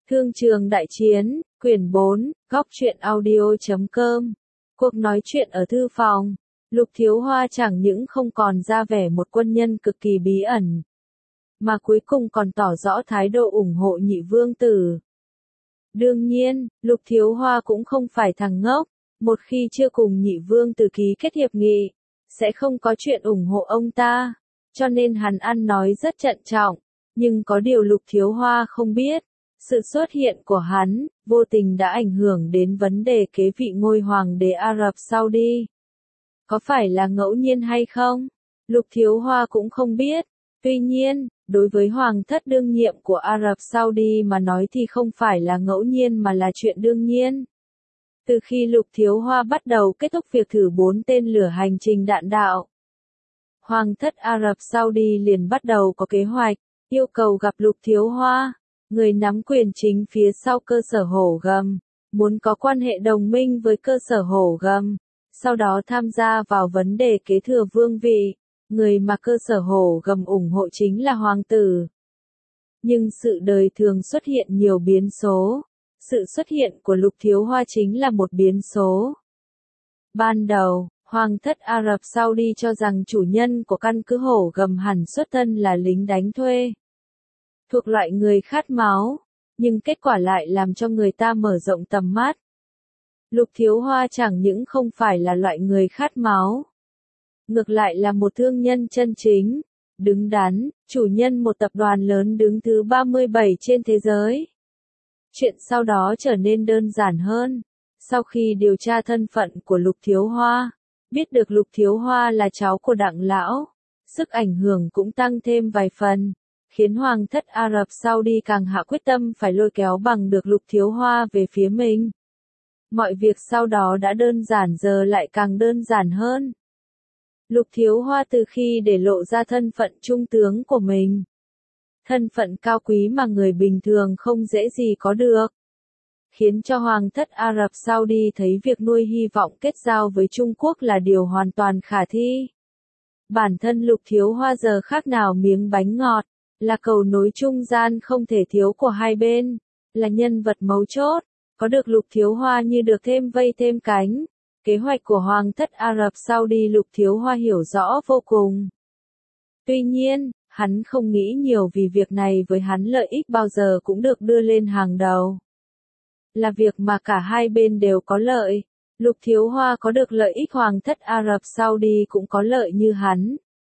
Thương trường đại chiến, quyển 4, góc truyện audio.com. Cuộc nói chuyện ở thư phòng, Lục Thiếu Hoa chẳng những không còn ra vẻ một quân nhân cực kỳ bí ẩn, mà cuối cùng còn tỏ rõ thái độ ủng hộ nhị vương tử. Đương nhiên, Lục Thiếu Hoa cũng không phải thằng ngốc, một khi chưa cùng nhị vương tử ký kết hiệp nghị, sẽ không có chuyện ủng hộ ông ta, cho nên hắn ăn nói rất trân trọng, nhưng có điều Lục Thiếu Hoa không biết. Sự xuất hiện của hắn, vô tình đã ảnh hưởng đến vấn đề kế vị ngôi hoàng đế Ả Rập Saudi. Có phải là ngẫu nhiên hay không? Lục Thiếu Hoa cũng không biết. Tuy nhiên, đối với hoàng thất đương nhiệm của Ả Rập Saudi mà nói thì không phải là ngẫu nhiên mà là chuyện đương nhiên. Từ khi Lục Thiếu Hoa bắt đầu kết thúc việc thử 4 tên lửa hành trình đạn đạo, hoàng thất Ả Rập Saudi liền bắt đầu có kế hoạch, yêu cầu gặp Lục Thiếu Hoa, người nắm quyền chính phía sau cơ sở Hổ Gầm, muốn có quan hệ đồng minh với cơ sở Hổ Gầm, sau đó tham gia vào vấn đề kế thừa vương vị, người mà cơ sở Hổ Gầm ủng hộ chính là hoàng tử. Nhưng sự đời thường xuất hiện nhiều biến số, sự xuất hiện của Lục Thiếu Hoa chính là một biến số. Ban đầu, hoàng thất Ả Rập Saudi cho rằng chủ nhân của căn cứ Hổ Gầm hẳn xuất thân là lính đánh thuê, thuộc loại người khát máu, nhưng kết quả lại làm cho người ta mở rộng tầm mắt. Lục Thiếu Hoa chẳng những không phải là loại người khát máu, ngược lại là một thương nhân chân chính, đứng đắn, chủ nhân một tập đoàn lớn đứng thứ 37 trên thế giới. Chuyện sau đó trở nên đơn giản hơn. Sau khi điều tra thân phận của Lục Thiếu Hoa, biết được Lục Thiếu Hoa là cháu của Đặng Lão, sức ảnh hưởng cũng tăng thêm vài phần, khiến hoàng thất Ả Rập Saudi càng hạ quyết tâm phải lôi kéo bằng được Lục Thiếu Hoa về phía mình. Mọi việc sau đó đã đơn giản giờ lại càng đơn giản hơn. Lục Thiếu Hoa từ khi để lộ ra thân phận trung tướng của mình, thân phận cao quý mà người bình thường không dễ gì có được, khiến cho hoàng thất Ả Rập Saudi thấy việc nuôi hy vọng kết giao với Trung Quốc là điều hoàn toàn khả thi. Bản thân Lục Thiếu Hoa giờ khác nào miếng bánh ngọt, là cầu nối trung gian không thể thiếu của hai bên, là nhân vật mấu chốt, có được Lục Thiếu Hoa như được thêm vây thêm cánh. Kế hoạch của hoàng thất Ả Rập Saudi Lục Thiếu Hoa hiểu rõ vô cùng. Tuy nhiên, hắn không nghĩ nhiều vì việc này với hắn lợi ích bao giờ cũng được đưa lên hàng đầu. Là việc mà cả hai bên đều có lợi. Lục Thiếu Hoa có được lợi ích hoàng thất Ả Rập Saudi cũng có lợi như hắn.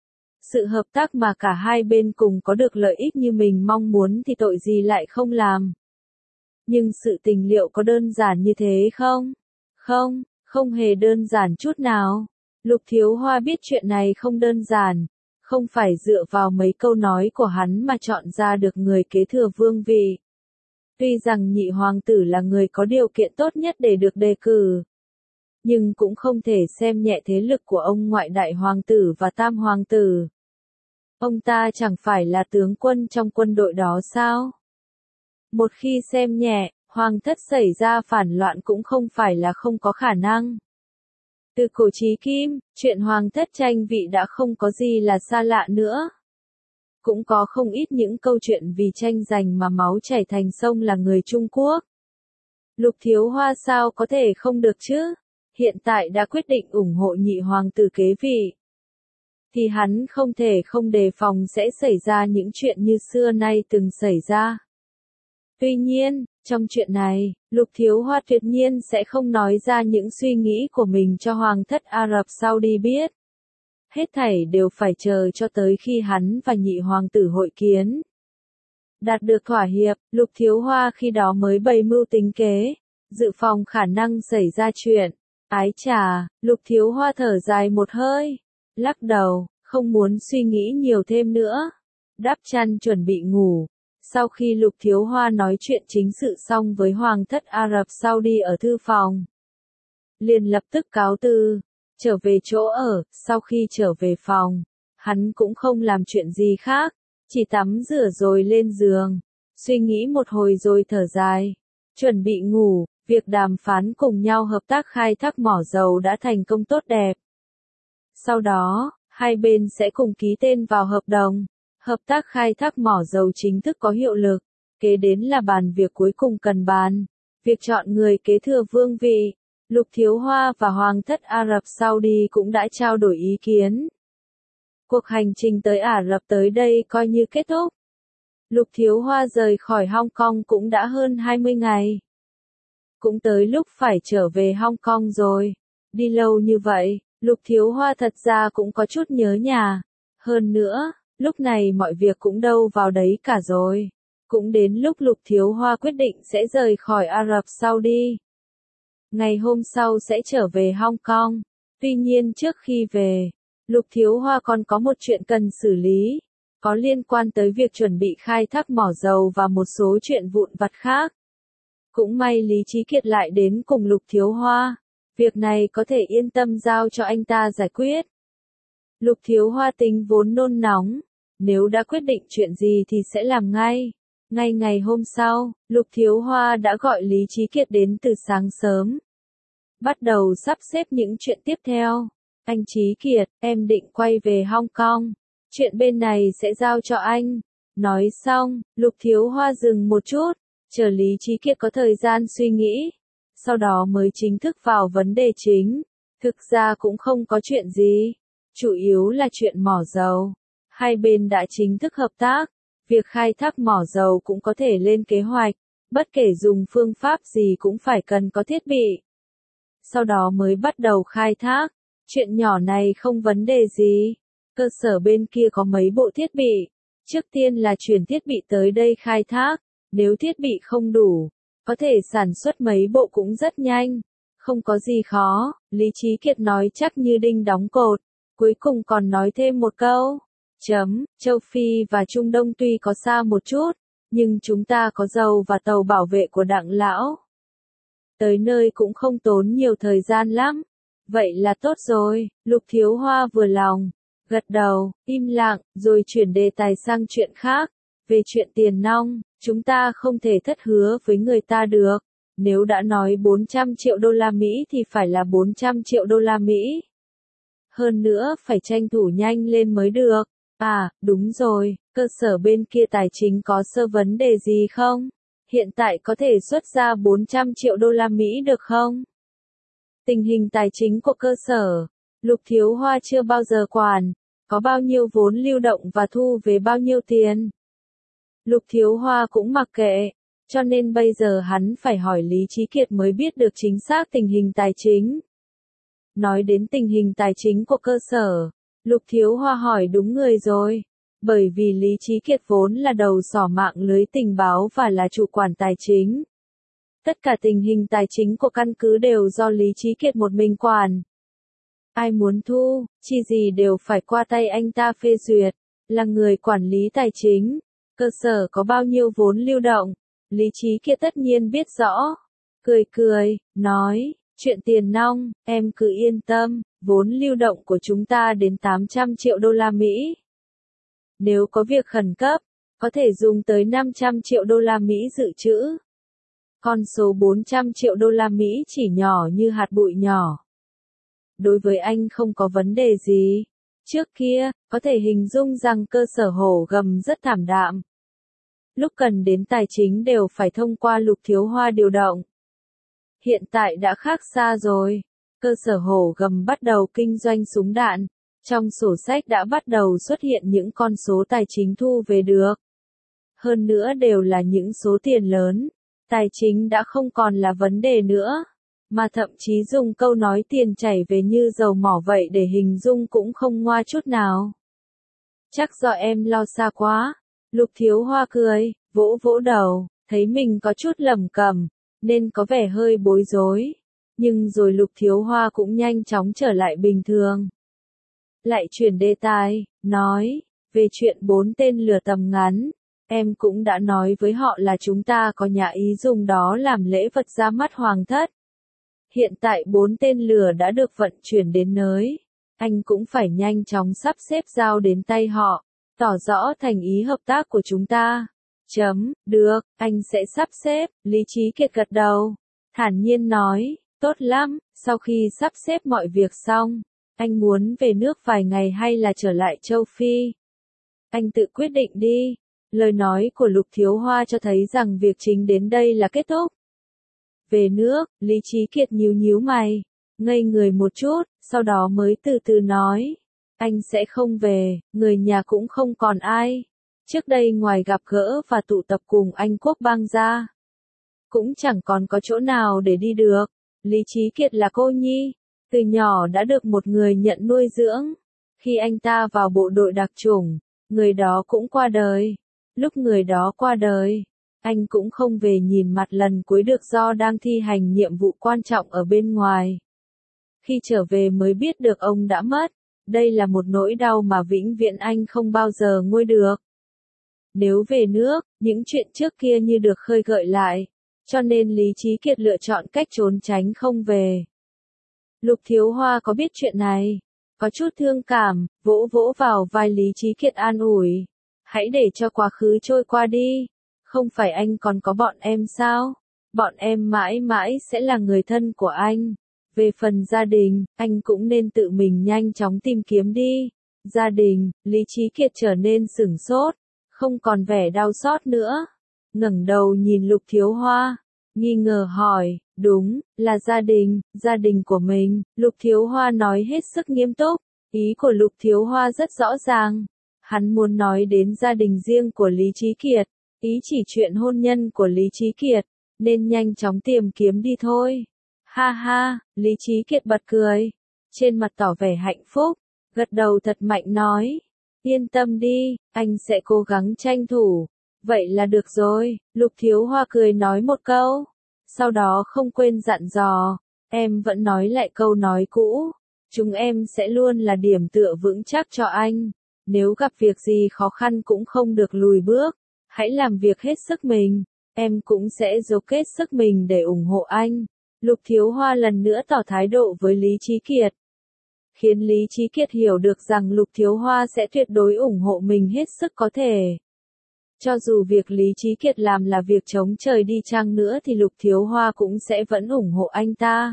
Sự hợp tác mà cả hai bên cùng có được lợi ích như mình mong muốn thì tội gì lại không làm. Nhưng sự tình liệu có đơn giản như thế không? Không, không hề đơn giản chút nào. Lục Thiếu Hoa biết chuyện này không đơn giản, không phải dựa vào mấy câu nói của hắn mà chọn ra được người kế thừa vương vị. Tuy rằng nhị hoàng tử là người có điều kiện tốt nhất để được đề cử, nhưng cũng không thể xem nhẹ thế lực của ông ngoại đại hoàng tử và tam hoàng tử. Ông ta chẳng phải là tướng quân trong quân đội đó sao? Một khi xem nhẹ, hoàng thất xảy ra phản loạn cũng không phải là không có khả năng. Từ cổ chí kim, chuyện hoàng thất tranh vị đã không có gì là xa lạ nữa. Cũng có không ít những câu chuyện vì tranh giành mà máu chảy thành sông là người Trung Quốc. Lục Thiếu Hoa sao có thể không được chứ? Hiện tại đã quyết định ủng hộ nhị hoàng tử kế vị, thì hắn không thể không đề phòng sẽ xảy ra những chuyện như xưa nay từng xảy ra. Tuy nhiên, trong chuyện này, Lục Thiếu Hoa tuyệt nhiên sẽ không nói ra những suy nghĩ của mình cho hoàng thất Ả Rập Saudi biết. Hết thảy đều phải chờ cho tới khi hắn và nhị hoàng tử hội kiến. Đạt được thỏa hiệp, Lục Thiếu Hoa khi đó mới bày mưu tính kế, dự phòng khả năng xảy ra chuyện. Ái chà, Lục Thiếu Hoa thở dài một hơi, lắc đầu, không muốn suy nghĩ nhiều thêm nữa. Đắp chăn chuẩn bị ngủ. Sau khi Lục Thiếu Hoa nói chuyện chính sự xong với hoàng thất Ả Rập Saudi ở thư phòng, liền lập tức cáo từ, trở về chỗ ở. Sau khi trở về phòng, hắn cũng không làm chuyện gì khác, chỉ tắm rửa rồi lên giường, suy nghĩ một hồi rồi thở dài, chuẩn bị ngủ. Việc đàm phán cùng nhau hợp tác khai thác mỏ dầu đã thành công tốt đẹp. Sau đó, hai bên sẽ cùng ký tên vào hợp đồng. Hợp tác khai thác mỏ dầu chính thức có hiệu lực. Kế đến là bàn việc cuối cùng cần bàn. Việc chọn người kế thừa vương vị. Lục Thiếu Hoa và Hoàng thất Ả Rập Saudi cũng đã trao đổi ý kiến. Cuộc hành trình tới Ả Rập tới đây coi như kết thúc. Lục Thiếu Hoa rời khỏi Hong Kong cũng đã hơn 20 ngày. Cũng tới lúc phải trở về Hong Kong rồi. Đi lâu như vậy, Lục Thiếu Hoa thật ra cũng có chút nhớ nhà. Hơn nữa, lúc này mọi việc cũng đâu vào đấy cả rồi. Cũng đến lúc Lục Thiếu Hoa quyết định sẽ rời khỏi Ả Rập Saudi. Ngày hôm sau sẽ trở về Hong Kong. Tuy nhiên trước khi về, Lục Thiếu Hoa còn có một chuyện cần xử lý. Có liên quan tới việc chuẩn bị khai thác mỏ dầu và một số chuyện vụn vặt khác. Cũng may Lý Chí Kiệt lại đến cùng Lục Thiếu Hoa. Việc này có thể yên tâm giao cho anh ta giải quyết. Lục Thiếu Hoa tính vốn nôn nóng. Nếu đã quyết định chuyện gì thì sẽ làm ngay. Ngay ngày hôm sau, Lục Thiếu Hoa đã gọi Lý Chí Kiệt đến từ sáng sớm. Bắt đầu sắp xếp những chuyện tiếp theo. Anh Chí Kiệt, em định quay về Hong Kong. Chuyện bên này sẽ giao cho anh. Nói xong, Lục Thiếu Hoa dừng một chút, chờ Lý Chí Kiệt có thời gian suy nghĩ. Sau đó mới chính thức vào vấn đề chính. Thực ra cũng không có chuyện gì. Chủ yếu là chuyện mỏ dầu. Hai bên đã chính thức hợp tác. Việc khai thác mỏ dầu cũng có thể lên kế hoạch. Bất kể dùng phương pháp gì cũng phải cần có thiết bị. Sau đó mới bắt đầu khai thác. Chuyện nhỏ này không vấn đề gì. Cơ sở bên kia có mấy bộ thiết bị. Trước tiên là chuyển thiết bị tới đây khai thác. Nếu thiết bị không đủ, có thể sản xuất mấy bộ cũng rất nhanh. Không có gì khó, Lý Chí Kiệt nói chắc như đinh đóng cột. Cuối cùng còn nói thêm một câu. Châu Phi và Trung Đông tuy có xa một chút, nhưng chúng ta có dầu và tàu bảo vệ của Đặng lão. Tới nơi cũng không tốn nhiều thời gian lắm. Vậy là tốt rồi, Lục Thiếu Hoa vừa lòng. Gật đầu, im lặng, rồi chuyển đề tài sang chuyện khác. Về chuyện tiền nong, chúng ta không thể thất hứa với người ta được. Nếu đã nói 400 triệu đô la Mỹ thì phải là 400 triệu đô la Mỹ. Hơn nữa phải tranh thủ nhanh lên mới được. À, đúng rồi, cơ sở bên kia tài chính có sơ vấn đề gì không? Hiện tại có thể xuất ra 400 triệu đô la Mỹ được không? Tình hình tài chính của cơ sở, Lục Thiếu Hoa chưa bao giờ quản. Có bao nhiêu vốn lưu động và thu về bao nhiêu tiền? Lục Thiếu Hoa cũng mặc kệ. Cho nên bây giờ hắn phải hỏi Lý Chí Kiệt mới biết được chính xác tình hình tài chính. Nói đến tình hình tài chính của cơ sở, Lục Thiếu Hoa hỏi đúng người rồi. Bởi vì Lý Chí Kiệt vốn là đầu sỏ mạng lưới tình báo và là chủ quản tài chính. Tất cả tình hình tài chính của căn cứ đều do Lý Chí Kiệt một mình quản. Ai muốn thu, chi gì đều phải qua tay anh ta phê duyệt, là người quản lý tài chính. Cơ sở có bao nhiêu vốn lưu động, Lý Chí Kiệt tất nhiên biết rõ. Cười cười, nói, chuyện tiền nong, em cứ yên tâm, vốn lưu động của chúng ta đến 800 triệu đô la Mỹ. Nếu có việc khẩn cấp, có thể dùng tới 500 triệu đô la Mỹ dự trữ. Con số 400 triệu đô la Mỹ chỉ nhỏ như hạt bụi nhỏ. Đối với anh không có vấn đề gì. Trước kia, có thể hình dung rằng cơ sở hổ gầm rất thảm đạm. Lúc cần đến tài chính đều phải thông qua Lục Thiếu Hoa điều động. Hiện tại đã khác xa rồi. Cơ sở hổ gầm bắt đầu kinh doanh súng đạn. Trong sổ sách đã bắt đầu xuất hiện những con số tài chính thu về được. Hơn nữa đều là những số tiền lớn. Tài chính đã không còn là vấn đề nữa. Mà thậm chí dùng câu nói tiền chảy về như dầu mỏ vậy để hình dung cũng không ngoa chút nào. Chắc do em lo xa quá. Lục Thiếu Hoa cười, vỗ vỗ đầu, thấy mình có chút lẩm cẩm, nên có vẻ hơi bối rối. Nhưng rồi Lục Thiếu Hoa cũng nhanh chóng trở lại bình thường. Lại chuyển đề tài, nói, về chuyện 4 tên lửa tầm ngắn. Em cũng đã nói với họ là chúng ta có nhà ý dùng đó làm lễ vật ra mắt hoàng thất. Hiện tại 4 tên lửa đã được vận chuyển đến nơi. Anh cũng phải nhanh chóng sắp xếp giao đến tay họ, tỏ rõ thành ý hợp tác của chúng ta. Được, anh sẽ sắp xếp, Lý Chí Kiệt gật đầu. Thản nhiên nói, tốt lắm, sau khi sắp xếp mọi việc xong, anh muốn về nước vài ngày hay là trở lại châu Phi? Anh tự quyết định đi. Lời nói của Lục Thiếu Hoa cho thấy rằng việc chính đến đây là kết thúc. Về nước, Lý Chí Kiệt nhíu nhíu mày, ngây người một chút, sau đó mới từ từ nói. Anh sẽ không về, người nhà cũng không còn ai. Trước đây ngoài gặp gỡ và tụ tập cùng anh Quốc Bang ra, cũng chẳng còn có chỗ nào để đi được. Lý Chí Kiệt là cô nhi, từ nhỏ đã được một người nhận nuôi dưỡng. Khi anh ta vào bộ đội đặc chủng, người đó cũng qua đời. Lúc người đó qua đời, anh cũng không về nhìn mặt lần cuối được do đang thi hành nhiệm vụ quan trọng ở bên ngoài. Khi trở về mới biết được ông đã mất. Đây là một nỗi đau mà vĩnh viễn anh không bao giờ nguôi được. Nếu về nước, những chuyện trước kia như được khơi gợi lại. Cho nên Lý Chí Kiệt lựa chọn cách trốn tránh không về. Lục Thiếu Hoa có biết chuyện này, có chút thương cảm, vỗ vỗ vào vai Lý Chí Kiệt an ủi. Hãy để cho quá khứ trôi qua đi. Không phải anh còn có bọn em sao? Bọn em mãi mãi sẽ là người thân của anh. Về phần gia đình, anh cũng nên tự mình nhanh chóng tìm kiếm đi. Gia đình, Lý Chí Kiệt trở nên sửng sốt, không còn vẻ đau xót nữa. Ngẩng đầu nhìn Lục Thiếu Hoa, nghi ngờ hỏi, đúng, là gia đình của mình. Lục Thiếu Hoa nói hết sức nghiêm túc, ý của Lục Thiếu Hoa rất rõ ràng. Hắn muốn nói đến gia đình riêng của Lý Chí Kiệt, ý chỉ chuyện hôn nhân của Lý Chí Kiệt, nên nhanh chóng tìm kiếm đi thôi. Ha ha, Lý Chí Kiệt bật cười, trên mặt tỏ vẻ hạnh phúc, gật đầu thật mạnh nói, yên tâm đi, anh sẽ cố gắng tranh thủ. Vậy là được rồi, Lục Thiếu Hoa cười nói một câu, sau đó không quên dặn dò, em vẫn nói lại câu nói cũ, chúng em sẽ luôn là điểm tựa vững chắc cho anh, nếu gặp việc gì khó khăn cũng không được lùi bước, hãy làm việc hết sức mình, em cũng sẽ dốc hết sức mình để ủng hộ anh. Lục Thiếu Hoa lần nữa tỏ thái độ với Lý Chí Kiệt, khiến Lý Chí Kiệt hiểu được rằng Lục Thiếu Hoa sẽ tuyệt đối ủng hộ mình hết sức có thể. Cho dù việc Lý Chí Kiệt làm là việc chống trời đi chăng nữa thì Lục Thiếu Hoa cũng sẽ vẫn ủng hộ anh ta.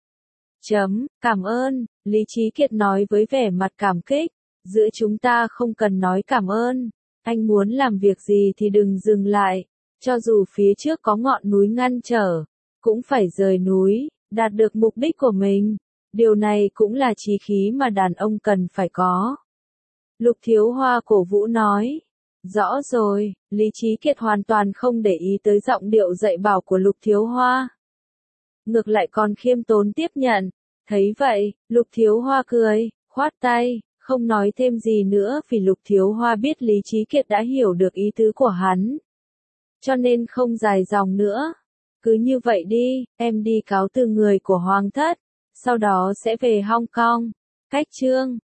Cảm ơn, Lý Chí Kiệt nói với vẻ mặt cảm kích, giữa chúng ta không cần nói cảm ơn, anh muốn làm việc gì thì đừng dừng lại, cho dù phía trước có ngọn núi ngăn trở, cũng phải rời núi, đạt được mục đích của mình. Điều này cũng là chí khí mà đàn ông cần phải có. Lục Thiếu Hoa cổ vũ nói. Rõ rồi, Lý Chí Kiệt hoàn toàn không để ý tới giọng điệu dạy bảo của Lục Thiếu Hoa. Ngược lại còn khiêm tốn tiếp nhận. Thấy vậy, Lục Thiếu Hoa cười, khoát tay, không nói thêm gì nữa vì Lục Thiếu Hoa biết Lý Chí Kiệt đã hiểu được ý tứ của hắn. Cho nên không dài dòng nữa. Cứ như vậy đi, em đi cáo từ người của Hoàng thất, sau đó sẽ về Hong Kong. Cách chương